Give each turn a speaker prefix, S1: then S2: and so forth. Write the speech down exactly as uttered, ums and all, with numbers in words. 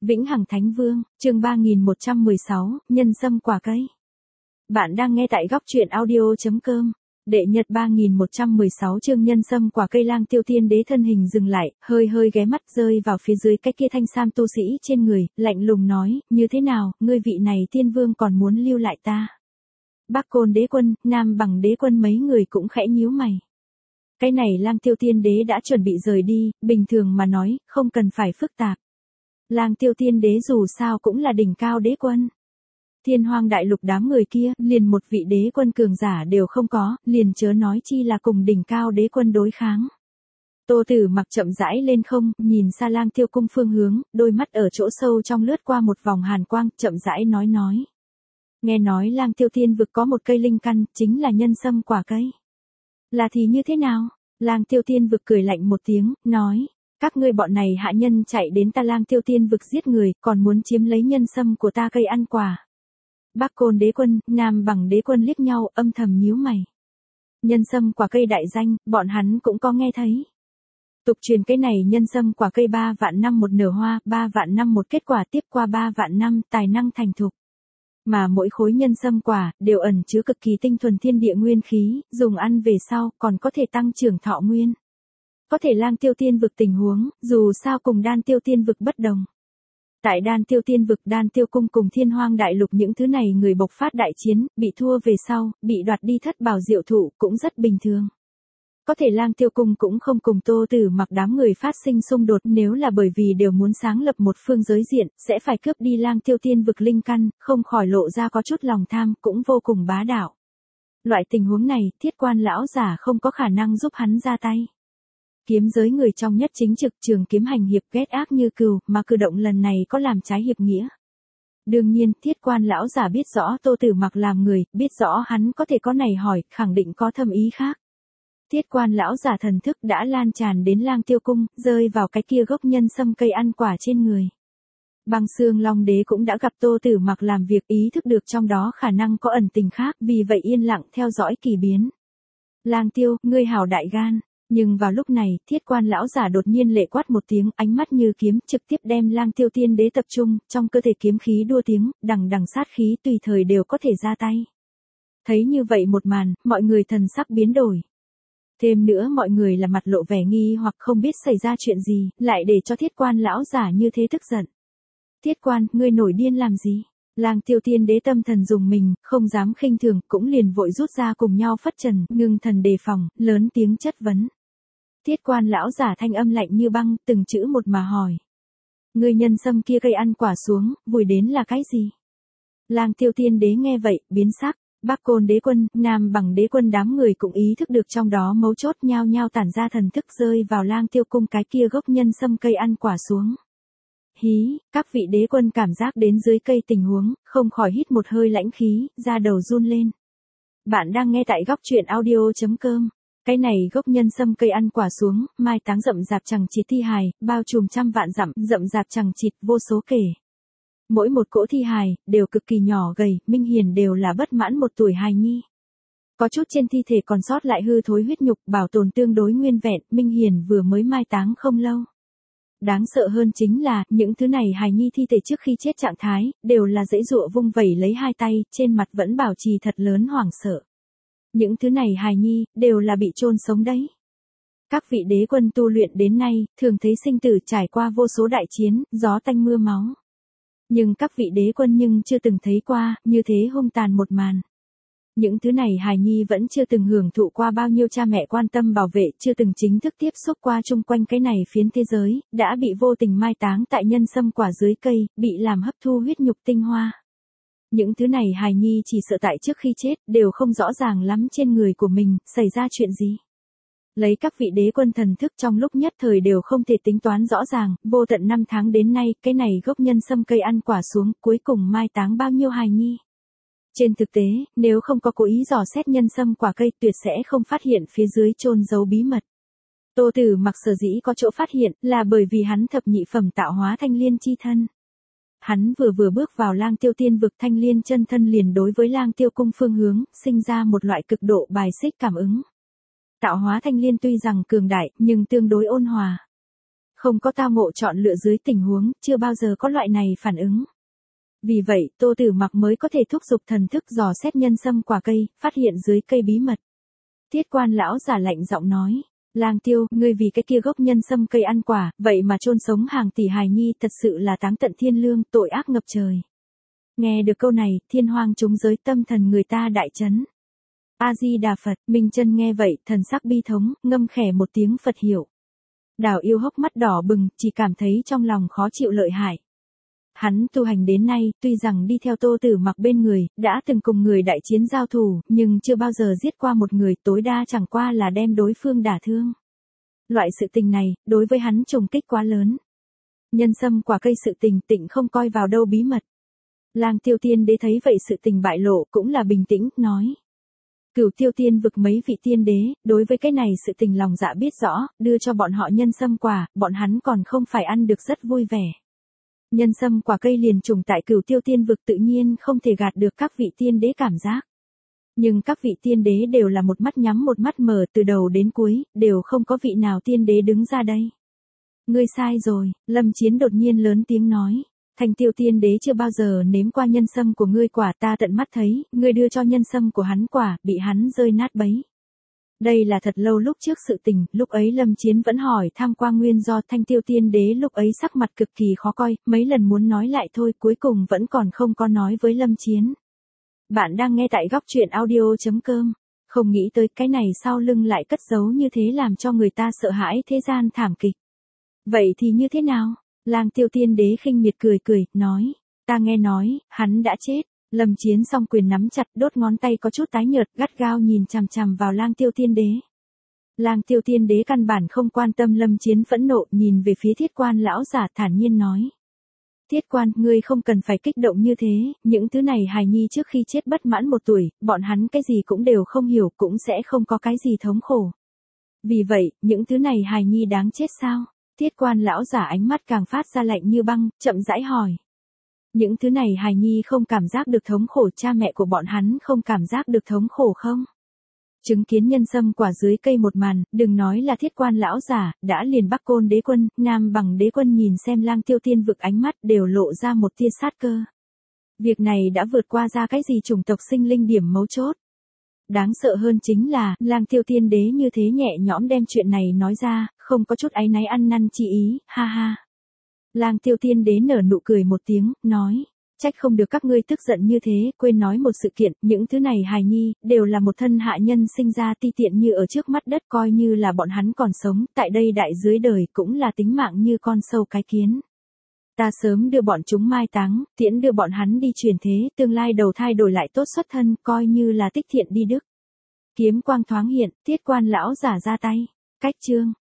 S1: Vĩnh Hằng Thánh Vương, chương ba nghìn một trăm mười sáu, nhân sâm quả cây. Bạn đang nghe tại góc truyện audio chấm com. Đệ nhật ba nghìn một trăm mười sáu chương nhân sâm quả cây. Lang Tiêu Tiên Đế thân hình dừng lại, hơi hơi ghé mắt rơi vào phía dưới cái kia thanh sam tu sĩ trên người, lạnh lùng nói, như thế nào, ngươi vị này tiên vương còn muốn lưu lại ta? Bắc Côn Đế Quân, Nam Bằng Đế Quân mấy người cũng khẽ nhíu mày. Cái này Lang Tiêu Tiên Đế đã chuẩn bị rời đi, bình thường mà nói, không cần phải phức tạp. Lang Tiêu Tiên Đế dù sao cũng là đỉnh cao đế quân. Thiên Hoang đại lục đám người kia, liền một vị đế quân cường giả đều không có, liền chớ nói chi là cùng đỉnh cao đế quân đối kháng. Tô Tử Mặc chậm rãi lên không, nhìn xa Lang Tiêu cung phương hướng, đôi mắt ở chỗ sâu trong lướt qua một vòng hàn quang, chậm rãi nói nói. Nghe nói Lang Tiêu Tiên vực có một cây linh căn, chính là nhân sâm quả cây. Là thì như thế nào? Lang Tiêu Tiên vực cười lạnh một tiếng, nói. Các ngươi bọn này hạ nhân chạy đến ta Lang Tiêu Tiên vực giết người, còn muốn chiếm lấy nhân sâm của ta cây ăn quả. Bắc Côn Đế Quân, Nam Bằng Đế Quân liếc nhau, âm thầm nhíu mày. Nhân sâm quả cây đại danh, bọn hắn cũng có nghe thấy. Tục truyền cái này nhân sâm quả cây ba vạn năm một nở hoa, ba vạn năm một kết quả, tiếp qua ba vạn năm tài năng thành thục. Mà mỗi khối nhân sâm quả đều ẩn chứa cực kỳ tinh thuần thiên địa nguyên khí, dùng ăn về sau còn có thể tăng trưởng thọ nguyên. Có thể Lang Tiêu Tiên vực tình huống, dù sao cùng Đan Tiêu Tiên vực bất đồng. Tại Đan Tiêu Tiên vực, Đan Tiêu cung cùng Thiên Hoang đại lục những thứ này người bộc phát đại chiến, bị thua về sau, bị đoạt đi thất bảo diệu thụ cũng rất bình thường. Có thể Lang Tiêu cung cũng không cùng Tô Tử Mặc đám người phát sinh xung đột, nếu là bởi vì đều muốn sáng lập một phương giới diện, sẽ phải cướp đi Lang Tiêu Tiên vực linh căn, không khỏi lộ ra có chút lòng tham, cũng vô cùng bá đạo. Loại tình huống này, Thiết Quan lão giả không có khả năng giúp hắn ra tay. Kiếm giới người trong nhất chính trực Trường Kiếm hành hiệp ghét ác như cừu, mà cử động lần này có làm trái hiệp nghĩa. Đương nhiên, Thiết Quan lão giả biết rõ Tô Tử Mặc làm người, biết rõ hắn có thể có này hỏi, khẳng định có thâm ý khác. Thiết Quan lão giả thần thức đã lan tràn đến Lang Tiêu cung, rơi vào cái kia gốc nhân sâm cây ăn quả trên người. Băng Xương Long Đế cũng đã gặp Tô Tử Mặc làm việc, ý thức được trong đó khả năng có ẩn tình khác, vì vậy yên lặng theo dõi kỳ biến. Lang Tiêu, ngươi hảo đại gan. Nhưng vào lúc này, Thiết Quan lão giả đột nhiên lệ quát một tiếng, ánh mắt như kiếm, trực tiếp đem Lang Tiêu Tiên Đế tập trung, trong cơ thể kiếm khí đua tiếng, đằng đằng sát khí tùy thời đều có thể ra tay. Thấy như vậy một màn, mọi người thần sắc biến đổi. Thêm nữa mọi người là mặt lộ vẻ nghi hoặc không biết xảy ra chuyện gì, lại để cho Thiết Quan lão giả như thế tức giận. Thiết Quan, ngươi nổi điên làm gì? Lang Tiêu Tiên Đế tâm thần dùng mình, không dám khinh thường, cũng liền vội rút ra cùng nhau phất trần, ngưng thần đề phòng, lớn tiếng chất vấn. Thiết Quan lão giả thanh âm lạnh như băng, từng chữ một mà hỏi. Ngươi nhân sâm kia cây ăn quả xuống, vùi đến là cái gì? Lang Tiêu Tiên Đế nghe vậy, biến sắc. Bắc Côn Đế Quân, Nam Bằng Đế Quân đám người cũng ý thức được trong đó mấu chốt, nhao nhao tản ra thần thức rơi vào Lang Tiêu cung cái kia gốc nhân sâm cây ăn quả xuống. Hí, các vị đế quân cảm giác đến dưới cây tình huống, không khỏi hít một hơi lãnh khí, da đầu run lên. Bạn đang nghe tại góc truyện audio chấm com. Cái này gốc nhân sâm cây ăn quả xuống, mai táng rậm rạp chằng chịt thi hài, bao trùm trăm vạn dặm, rậm rạp chằng chịt vô số kể. Mỗi một cỗ thi hài, đều cực kỳ nhỏ gầy, minh hiển đều là bất mãn một tuổi hài nhi. Có chút trên thi thể còn sót lại hư thối huyết nhục, bảo tồn tương đối nguyên vẹn, minh hiển vừa mới mai táng không lâu. Đáng sợ hơn chính là, những thứ này hài nhi thi thể trước khi chết trạng thái, đều là dãy dụa vung vẩy lấy hai tay, trên mặt vẫn bảo trì thật lớn hoảng sợ. Những thứ này hài nhi, đều là bị chôn sống đấy. Các vị đế quân tu luyện đến nay, thường thấy sinh tử trải qua vô số đại chiến, gió tanh mưa máu. Nhưng các vị đế quân nhưng chưa từng thấy qua, như thế hung tàn một màn. Những thứ này hài nhi vẫn chưa từng hưởng thụ qua bao nhiêu cha mẹ quan tâm bảo vệ, chưa từng chính thức tiếp xúc qua chung quanh cái này phiến thế giới, đã bị vô tình mai táng tại nhân sâm quả dưới cây, bị làm hấp thu huyết nhục tinh hoa. Những thứ này hài nhi chỉ sợ tại trước khi chết, đều không rõ ràng lắm trên người của mình, xảy ra chuyện gì. Lấy các vị đế quân thần thức trong lúc nhất thời đều không thể tính toán rõ ràng, vô tận năm tháng đến nay, cái này gốc nhân sâm cây ăn quả xuống, cuối cùng mai táng bao nhiêu hài nhi. Trên thực tế, nếu không có cố ý dò xét nhân sâm quả cây, tuyệt sẽ không phát hiện phía dưới chôn giấu bí mật. Tô Tử Mặc sở dĩ có chỗ phát hiện, là bởi vì hắn thập nhị phẩm tạo hóa thanh liên chi thân. Hắn vừa vừa bước vào Lang Tiêu Tiên vực, thanh liên chân thân liền đối với Lang Tiêu cung phương hướng, sinh ra một loại cực độ bài xích cảm ứng. Tạo hóa thanh liên tuy rằng cường đại, nhưng tương đối ôn hòa. Không có tao ngộ chọn lựa dưới tình huống, chưa bao giờ có loại này phản ứng. Vì vậy, Tô Tử Mặc mới có thể thúc giục thần thức dò xét nhân sâm quả cây, phát hiện dưới cây bí mật. Thiết quan lão giả lạnh giọng nói, Lang Tiêu, ngươi vì cái kia gốc nhân sâm cây ăn quả, vậy mà chôn sống hàng tỷ hài nhi, thật sự là táng tận thiên lương, tội ác ngập trời. Nghe được câu này, thiên hoang chúng giới tâm thần người ta đại chấn. A-di-đà Phật, Minh Chân nghe vậy, thần sắc bi thống, ngâm khẽ một tiếng Phật hiệu. Đào Yêu hốc mắt đỏ bừng, chỉ cảm thấy trong lòng khó chịu lợi hại. Hắn tu hành đến nay, tuy rằng đi theo Tô Tử Mặc bên người, đã từng cùng người đại chiến giao thủ, nhưng chưa bao giờ giết qua một người, tối đa chẳng qua là đem đối phương đả thương. Loại sự tình này, đối với hắn trùng kích quá lớn. Nhân sâm quả cây sự tình tịnh không coi vào đâu bí mật. Lang Tiêu Tiên Đế thấy vậy sự tình bại lộ, cũng là bình tĩnh, nói. Cửu Tiêu Tiên vực mấy vị tiên đế, đối với cái này sự tình lòng dạ biết rõ, đưa cho bọn họ nhân sâm quả, bọn hắn còn không phải ăn được rất vui vẻ. Nhân sâm quả cây liền trùng tại Cửu Tiêu Tiên vực tự nhiên không thể gạt được các vị tiên đế cảm giác. Nhưng các vị tiên đế đều là một mắt nhắm một mắt mở từ đầu đến cuối, đều không có vị nào tiên đế đứng ra đây. Ngươi sai rồi, Lâm Chiến đột nhiên lớn tiếng nói. Thanh Tiêu Tiên Đế chưa bao giờ nếm qua nhân sâm của ngươi quả, ta tận mắt thấy, ngươi đưa cho nhân sâm của hắn quả, bị hắn rơi nát bấy. Đây là thật lâu lúc trước sự tình, lúc ấy Lâm Chiến vẫn hỏi thăm qua nguyên do. Thanh Tiêu Tiên Đế lúc ấy sắc mặt cực kỳ khó coi, mấy lần muốn nói lại thôi, cuối cùng vẫn còn không có nói với Lâm Chiến. Bạn đang nghe tại góc truyện audio chấm com. Không nghĩ tới cái này sau lưng lại cất giấu như thế làm cho người ta sợ hãi thế gian thảm kịch. Vậy thì như thế nào? Lang Tiêu Tiên Đế khinh miệt cười cười, nói, ta nghe nói, hắn đã chết. Lâm Chiến song quyền nắm chặt, đốt ngón tay có chút tái nhợt, gắt gao nhìn chằm chằm vào Lang Tiêu Tiên Đế. Lang Tiêu Tiên Đế căn bản không quan tâm Lâm Chiến phẫn nộ, nhìn về phía Thiết Quan lão giả thản nhiên nói. Thiết Quan, ngươi không cần phải kích động như thế, những thứ này hài nhi trước khi chết bất mãn một tuổi, bọn hắn cái gì cũng đều không hiểu, cũng sẽ không có cái gì thống khổ. Vì vậy, những thứ này hài nhi đáng chết sao? Thiết Quan lão giả ánh mắt càng phát ra lạnh như băng, chậm rãi hỏi. Những thứ này hài nhi không cảm giác được thống khổ, cha mẹ của bọn hắn không cảm giác được thống khổ không? Chứng kiến nhân sâm quả dưới cây một màn, đừng nói là Thiết Quan lão giả, đã liền Bắc Côn đế quân, Nam Bằng đế quân nhìn xem Lang Tiêu Tiên vực ánh mắt đều lộ ra một tia sát cơ. Việc này đã vượt qua ra cái gì chủng tộc sinh linh điểm mấu chốt. Đáng sợ hơn chính là, Lang Tiêu Tiên Đế như thế nhẹ nhõm đem chuyện này nói ra, không có chút áy náy ăn năn chi ý, ha ha. Lang Tiêu Tiên Đế nở nụ cười một tiếng, nói, trách không được các ngươi tức giận như thế, quên nói một sự kiện, những thứ này hài nhi, đều là một thân hạ nhân sinh ra ti tiện như ở trước mắt đất, coi như là bọn hắn còn sống, tại đây đại dưới đời cũng là tính mạng như con sâu cái kiến. Ta sớm đưa bọn chúng mai táng, tiễn đưa bọn hắn đi truyền thế, tương lai đầu thai đổi lại tốt xuất thân, coi như là tích thiện đi đức. Kiếm quang thoáng hiện, Thiết Quan lão giả ra tay. Cách chương.